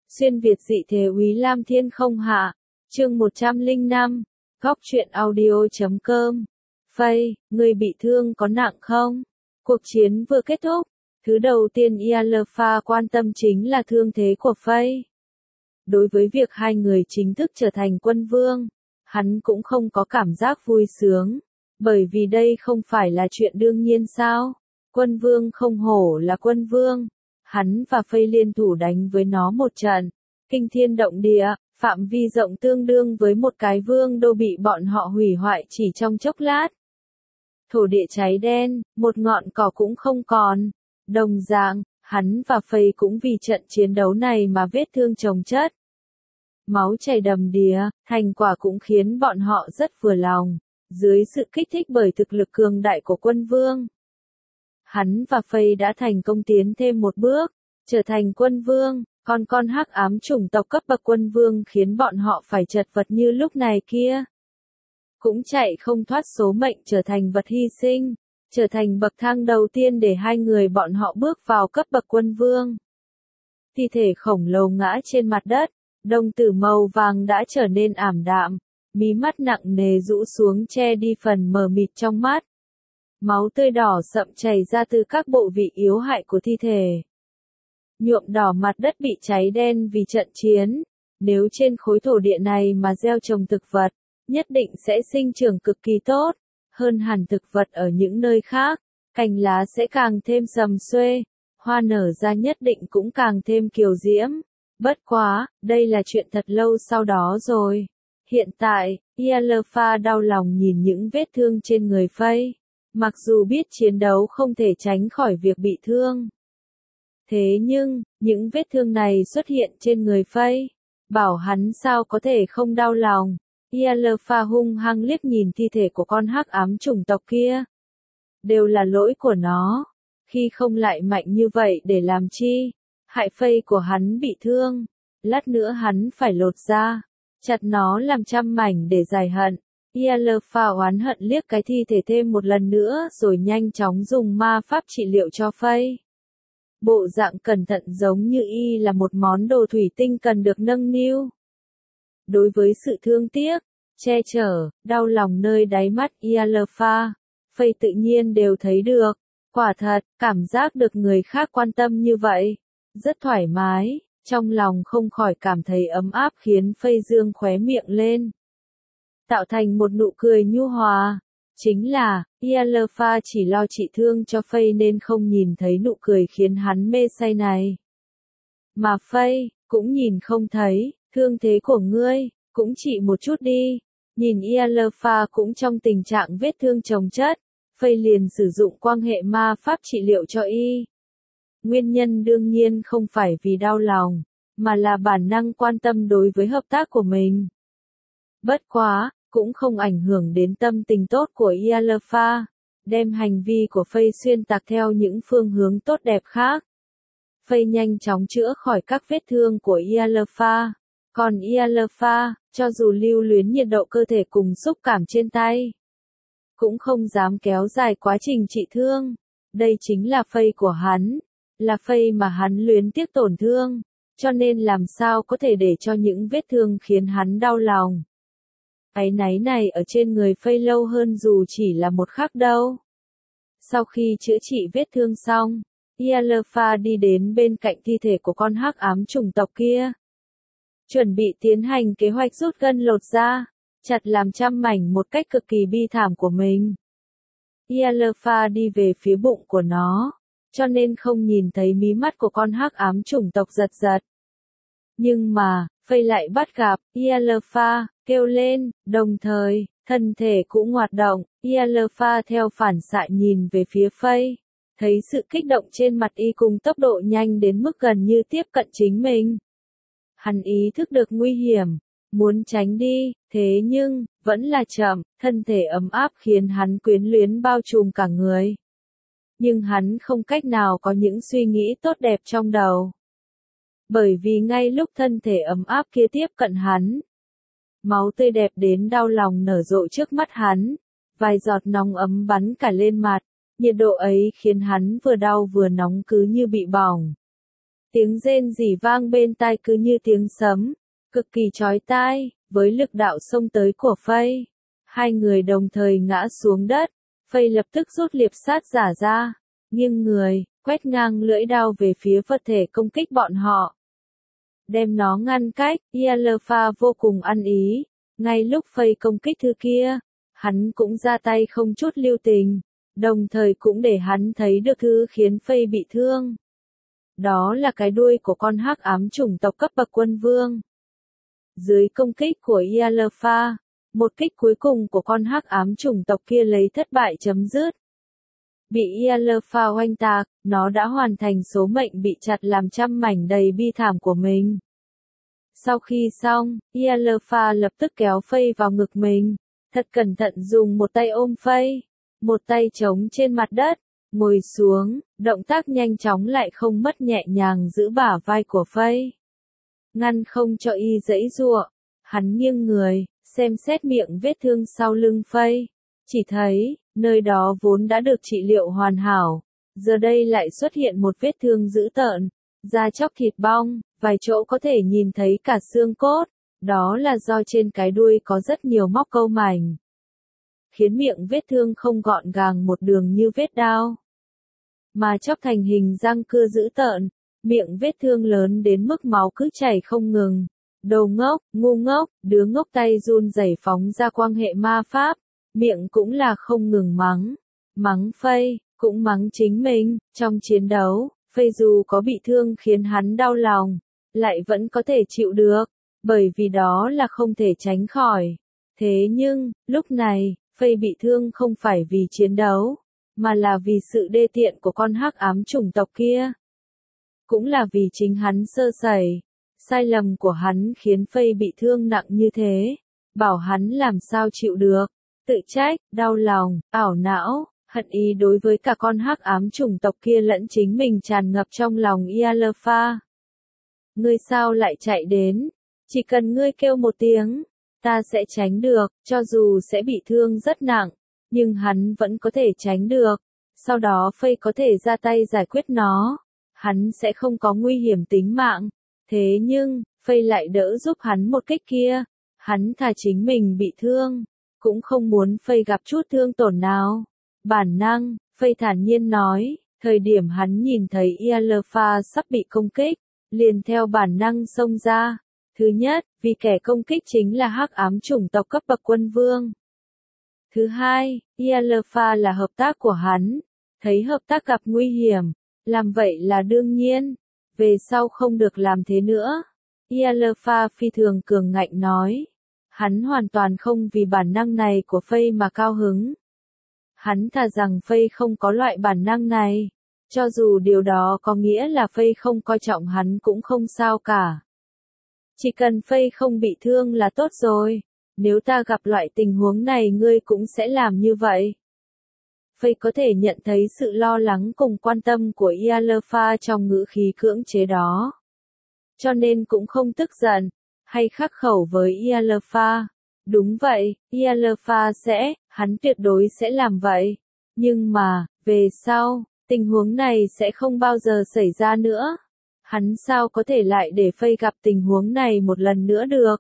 Xuyên Việt dị thế Úy Lam Thiên không hạ. Chương 105. Góc truyện audio.com. Phây, người bị thương có nặng không? Cuộc chiến vừa kết thúc. Thứ đầu tiên Alpha quan tâm chính là thương thế của Phây. Đối với việc hai người chính thức trở thành quân vương, hắn cũng không có cảm giác vui sướng. Bởi vì đây không phải là chuyện đương nhiên sao? Quân vương không hổ là quân vương. Hắn và Phây liên thủ đánh với nó một trận. Kinh thiên động địa, phạm vi rộng tương đương với một cái vương đô bị bọn họ hủy hoại chỉ trong chốc lát. Thổ địa cháy đen, một ngọn cỏ cũng không còn. Đồng dạng, hắn và Phây cũng vì trận chiến đấu này mà vết thương chồng chất. Máu chảy đầm đìa, thành quả cũng khiến bọn họ rất vừa lòng. Dưới sự kích thích bởi thực lực cường đại của quân vương, hắn và Phây đã thành công tiến thêm một bước, trở thành quân vương. Con hắc ám chủng tộc cấp bậc quân vương khiến bọn họ phải chật vật như lúc này kia. Cũng chạy không thoát số mệnh trở thành vật hy sinh, trở thành bậc thang đầu tiên để hai người bọn họ bước vào cấp bậc quân vương. Thi thể khổng lồ ngã trên mặt đất, đồng tử màu vàng đã trở nên ảm đạm, mí mắt nặng nề rũ xuống che đi phần mờ mịt trong mắt. Máu tươi đỏ sậm chảy ra từ các bộ vị yếu hại của thi thể, nhuộm đỏ mặt đất bị cháy đen vì trận chiến. Nếu trên khối thổ địa này mà gieo trồng thực vật, nhất định sẽ sinh trưởng cực kỳ tốt, hơn hẳn thực vật ở những nơi khác. Cành lá sẽ càng thêm sầm xuê, hoa nở ra nhất định cũng càng thêm kiều diễm. Bất quá, đây là chuyện thật lâu sau đó rồi. Hiện tại, Alpha đau lòng nhìn những vết thương trên người Phây. Mặc dù biết chiến đấu không thể tránh khỏi việc bị thương. Thế nhưng, những vết thương này xuất hiện trên người Phây. Bảo hắn sao có thể không đau lòng. Alpha hung hăng liếc nhìn thi thể của con hắc ám chủng tộc kia. Đều là lỗi của nó. Khi không lại mạnh như vậy để làm chi? Hại Phây của hắn bị thương. Lát nữa hắn phải lột ra, chặt nó làm trăm mảnh để giải hận. Alpha oán hận liếc cái thi thể thêm một lần nữa rồi nhanh chóng dùng ma pháp trị liệu cho Phây. Bộ dạng cẩn thận giống như y là một món đồ thủy tinh cần được nâng niu. Đối với sự thương tiếc, che chở, đau lòng nơi đáy mắt Alpha, Phây tự nhiên đều thấy được. Quả thật, cảm giác được người khác quan tâm như vậy, rất thoải mái, trong lòng không khỏi cảm thấy ấm áp khiến Phây dương khóe miệng lên, tạo thành một nụ cười nhu hòa. Chính là, Alpha chỉ lo trị thương cho Phây nên không nhìn thấy nụ cười khiến hắn mê say này. Mà Phây, cũng nhìn không thấy, thương thế của ngươi, cũng trị một chút đi. Nhìn Alpha cũng trong tình trạng vết thương chồng chất, Phây liền sử dụng quang hệ ma pháp trị liệu cho y. Nguyên nhân đương nhiên không phải vì đau lòng, mà là bản năng quan tâm đối với hợp tác của mình. Bất quá, cũng không ảnh hưởng đến tâm tình tốt của Alpha, đem hành vi của Phây xuyên tạc theo những phương hướng tốt đẹp khác. Phây nhanh chóng chữa khỏi các vết thương của Alpha, còn Alpha, cho dù lưu luyến nhiệt độ cơ thể cùng xúc cảm trên tay, cũng không dám kéo dài quá trình trị thương. Đây chính là Phây của hắn, là Phây mà hắn luyến tiếc tổn thương, cho nên làm sao có thể để cho những vết thương khiến hắn đau lòng. Áy náy này ở trên người Phây lâu hơn dù chỉ là một khắc đâu. Sau khi chữa trị vết thương xong, Alpha đi đến bên cạnh thi thể của con hắc ám chủng tộc kia. Chuẩn bị tiến hành kế hoạch rút gân lột da, chặt làm trăm mảnh một cách cực kỳ bi thảm của mình. Alpha đi về phía bụng của nó, cho nên không nhìn thấy mí mắt của con hắc ám chủng tộc giật giật. Nhưng mà, Phây lại bắt gặp, Alpha, kêu lên, đồng thời, thân thể cũng hoạt động. Alpha theo phản xạ nhìn về phía Phây, thấy sự kích động trên mặt y cùng tốc độ nhanh đến mức gần như tiếp cận chính mình. Hắn ý thức được nguy hiểm, muốn tránh đi, thế nhưng, vẫn là chậm, thân thể ấm áp khiến hắn quyến luyến bao trùm cả người. Nhưng hắn không cách nào có những suy nghĩ tốt đẹp trong đầu. Bởi vì ngay lúc thân thể ấm áp kia tiếp cận hắn, máu tươi đẹp đến đau lòng nở rộ trước mắt hắn, vài giọt nóng ấm bắn cả lên mặt, nhiệt độ ấy khiến hắn vừa đau vừa nóng cứ như bị bỏng. Tiếng rên rỉ vang bên tai cứ như tiếng sấm, cực kỳ chói tai, với lực đạo xông tới của Phây. Hai người đồng thời ngã xuống đất, Phây lập tức rút liệp sát giả ra, nghiêng người, quét ngang lưỡi đao về phía vật thể công kích bọn họ. Đem nó ngăn cách, Yalfa vô cùng ăn ý, ngay lúc Phây công kích thứ kia, hắn cũng ra tay không chút lưu tình, đồng thời cũng để hắn thấy được thứ khiến Phây bị thương. Đó là cái đuôi của con hắc ám chủng tộc cấp bậc quân vương. Dưới công kích của Yalfa, một kích cuối cùng của con hắc ám chủng tộc kia lấy thất bại chấm dứt. Bị Yalfa oanh tạc, nó đã hoàn thành số mệnh bị chặt làm trăm mảnh đầy bi thảm của mình. Sau khi xong, Yalfa lập tức kéo Phây vào ngực mình, thật cẩn thận dùng một tay ôm Phây, một tay chống trên mặt đất, ngồi xuống, động tác nhanh chóng lại không mất nhẹ nhàng giữ bả vai của Phây. Ngăn không cho y giãy giụa, hắn nghiêng người, xem xét miệng vết thương sau lưng Phây, chỉ thấy, nơi đó vốn đã được trị liệu hoàn hảo, giờ đây lại xuất hiện một vết thương dữ tợn, da chóc thịt bong, vài chỗ có thể nhìn thấy cả xương cốt, đó là do trên cái đuôi có rất nhiều móc câu mảnh, khiến miệng vết thương không gọn gàng một đường như vết đao, mà chóc thành hình răng cưa dữ tợn, miệng vết thương lớn đến mức máu cứ chảy không ngừng. Đồ ngốc, ngu ngốc, đứa ngốc tay run rẩy phóng ra quang hệ ma pháp, miệng cũng là không ngừng mắng. Mắng Phây, cũng mắng chính mình, trong chiến đấu, Phây dù có bị thương khiến hắn đau lòng, lại vẫn có thể chịu được, bởi vì đó là không thể tránh khỏi. Thế nhưng, lúc này, Phây bị thương không phải vì chiến đấu, mà là vì sự đê tiện của con hắc ám chủng tộc kia. Cũng là vì chính hắn sơ sẩy. Sai lầm của hắn khiến Phây bị thương nặng như thế, bảo hắn làm sao chịu được, tự trách, đau lòng, ảo não, hận ý đối với cả con hắc ám chủng tộc kia lẫn chính mình tràn ngập trong lòng Yalfa. Ngươi sao lại chạy đến? Chỉ cần ngươi kêu một tiếng, ta sẽ tránh được, cho dù sẽ bị thương rất nặng, nhưng hắn vẫn có thể tránh được, sau đó Phây có thể ra tay giải quyết nó, hắn sẽ không có nguy hiểm tính mạng. Thế nhưng, Phây lại đỡ giúp hắn một kích kia, hắn thà chính mình bị thương, cũng không muốn Phây gặp chút thương tổn nào. Bản năng, Phây thản nhiên nói, thời điểm hắn nhìn thấy Yalfa sắp bị công kích, liền theo bản năng xông ra. Thứ nhất, vì kẻ công kích chính là hắc ám chủng tộc cấp bậc quân vương. Thứ hai, Yalfa là hợp tác của hắn, thấy hợp tác gặp nguy hiểm, làm vậy là đương nhiên. Về sau không được làm thế nữa. Yalfa phi thường cường ngạnh nói. Hắn hoàn toàn không vì bản năng này của Phây mà cao hứng. Hắn thà rằng Phây không có loại bản năng này. Cho dù điều đó có nghĩa là Phây không coi trọng hắn cũng không sao cả. Chỉ cần Phây không bị thương là tốt rồi. Nếu ta gặp loại tình huống này ngươi cũng sẽ làm như vậy. Phây có thể nhận thấy sự lo lắng cùng quan tâm của Yalfa trong ngữ khí cưỡng chế đó. Cho nên cũng không tức giận, hay khắc khẩu với Yalfa. Đúng vậy, Yalfa sẽ, hắn tuyệt đối sẽ làm vậy. Nhưng mà, về sau, tình huống này sẽ không bao giờ xảy ra nữa. Hắn sao có thể lại để Phây gặp tình huống này một lần nữa được.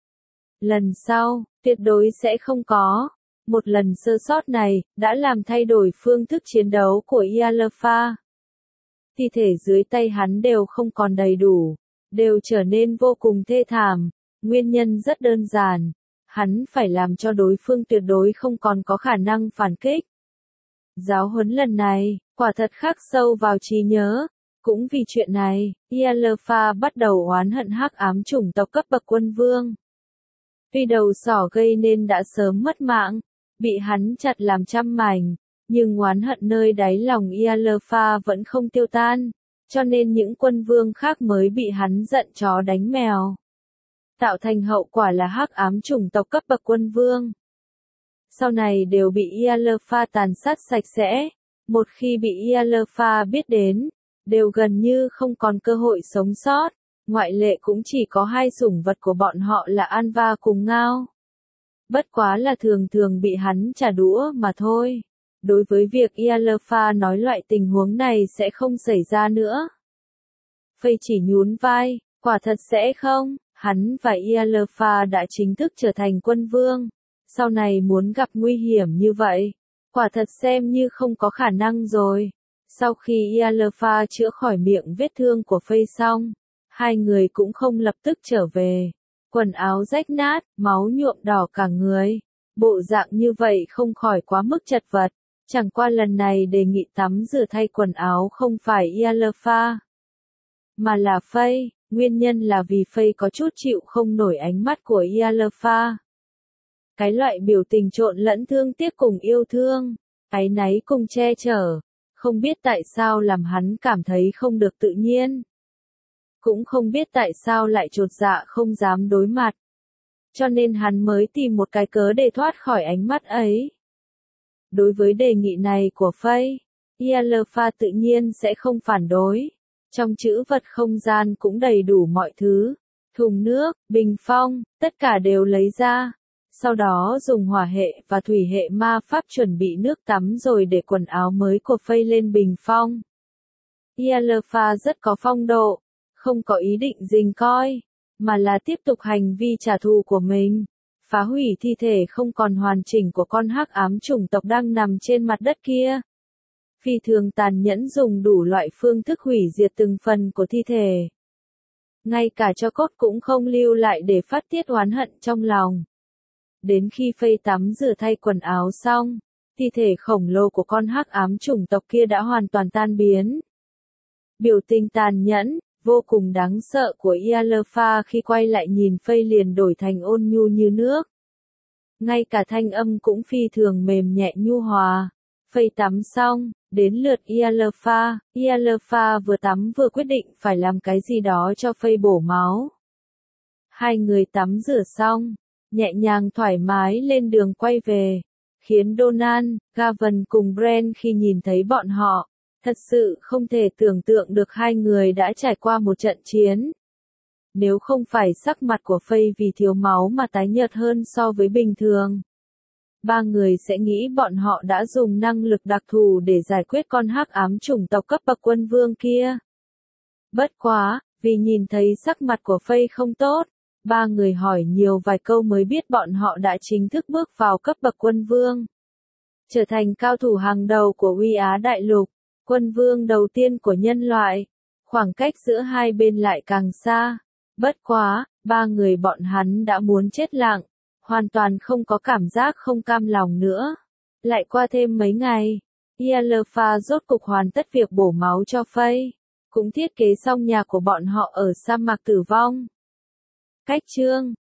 Lần sau, tuyệt đối sẽ không có. Một lần sơ sót này, đã làm thay đổi phương thức chiến đấu của Yalfa. Thi thể dưới tay hắn đều không còn đầy đủ, đều trở nên vô cùng thê thảm. Nguyên nhân rất đơn giản, hắn phải làm cho đối phương tuyệt đối không còn có khả năng phản kích. Giáo huấn lần này, quả thật khắc sâu vào trí nhớ. Cũng vì chuyện này, Yalfa bắt đầu oán hận hắc ám chủng tộc cấp bậc quân vương. Tuy đầu sỏ gây nên đã sớm mất mạng, bị hắn chặt làm trăm mảnh, nhưng oán hận nơi đáy lòng Yalfa vẫn không tiêu tan, cho nên những quân vương khác mới bị hắn giận chó đánh mèo. Tạo thành hậu quả là hắc ám chủng tộc cấp bậc quân vương. Sau này đều bị Yalfa tàn sát sạch sẽ, một khi bị Yalfa biết đến, đều gần như không còn cơ hội sống sót, ngoại lệ cũng chỉ có hai sủng vật của bọn họ là Anva cùng Ngao. Bất quá là thường thường bị hắn trả đũa mà thôi. Đối với việc Yalfa nói loại tình huống này sẽ không xảy ra nữa. Faye chỉ nhún vai, quả thật sẽ không, hắn và Ialfa đã chính thức trở thành quân vương. Sau này muốn gặp nguy hiểm như vậy, quả thật xem như không có khả năng rồi. Sau khi Ialfa chữa khỏi miệng vết thương của Faye xong, hai người cũng không lập tức trở về. Quần áo rách nát, máu nhuộm đỏ cả người. Bộ dạng như vậy không khỏi quá mức chật vật. Chẳng qua lần này đề nghị tắm rửa thay quần áo không phải Ialfa, mà là Faye. Nguyên nhân là vì Faye có chút chịu không nổi ánh mắt của Ialfa. Cái loại biểu tình trộn lẫn thương tiếc cùng yêu thương, áy náy cùng che chở. Không biết tại sao làm hắn cảm thấy không được tự nhiên. Cũng không biết tại sao lại chột dạ không dám đối mặt. Cho nên hắn mới tìm một cái cớ để thoát khỏi ánh mắt ấy. Đối với đề nghị này của Faye, Ialfa tự nhiên sẽ không phản đối. Trong trữ vật không gian cũng đầy đủ mọi thứ. Thùng nước, bình phong, tất cả đều lấy ra. Sau đó dùng hỏa hệ và thủy hệ ma pháp chuẩn bị nước tắm rồi để quần áo mới của Faye lên bình phong. Ialfa rất có phong độ, không có ý định rình coi, mà là tiếp tục hành vi trả thù của mình. Phá hủy thi thể không còn hoàn chỉnh của con hắc ám chủng tộc đang nằm trên mặt đất kia. Phi thường tàn nhẫn dùng đủ loại phương thức hủy diệt từng phần của thi thể. Ngay cả tro cốt cũng không lưu lại để phát tiết oán hận trong lòng. Đến khi Faye tắm rửa thay quần áo xong, thi thể khổng lồ của con hắc ám chủng tộc kia đã hoàn toàn tan biến. Biểu tình tàn nhẫn, vô cùng đáng sợ của Ialfa khi quay lại nhìn Faye liền đổi thành ôn nhu như nước. Ngay cả thanh âm cũng phi thường mềm nhẹ nhu hòa. Faye tắm xong, đến lượt Ialfa. Ialfa vừa tắm vừa quyết định phải làm cái gì đó cho Faye bổ máu. Hai người tắm rửa xong, nhẹ nhàng thoải mái lên đường quay về, khiến Donald, Gavin cùng Brent khi nhìn thấy bọn họ, thật sự không thể tưởng tượng được hai người đã trải qua một trận chiến. Nếu không phải sắc mặt của Faye vì thiếu máu mà tái nhợt hơn so với bình thường, ba người sẽ nghĩ bọn họ đã dùng năng lực đặc thù để giải quyết con hắc ám chủng tộc cấp bậc quân vương kia. Bất quá, vì nhìn thấy sắc mặt của Faye không tốt, ba người hỏi nhiều vài câu mới biết bọn họ đã chính thức bước vào cấp bậc quân vương. Trở thành cao thủ hàng đầu của Uy Á Đại Lục, quân vương đầu tiên của nhân loại. Khoảng cách giữa hai bên lại càng xa. Bất quá, ba người bọn hắn đã muốn chết lặng, hoàn toàn không có cảm giác không cam lòng nữa. Lại qua thêm mấy ngày, Ialfa rốt cục hoàn tất việc bổ máu cho Faye, cũng thiết kế xong nhà của bọn họ ở sa mạc tử vong. Cách chương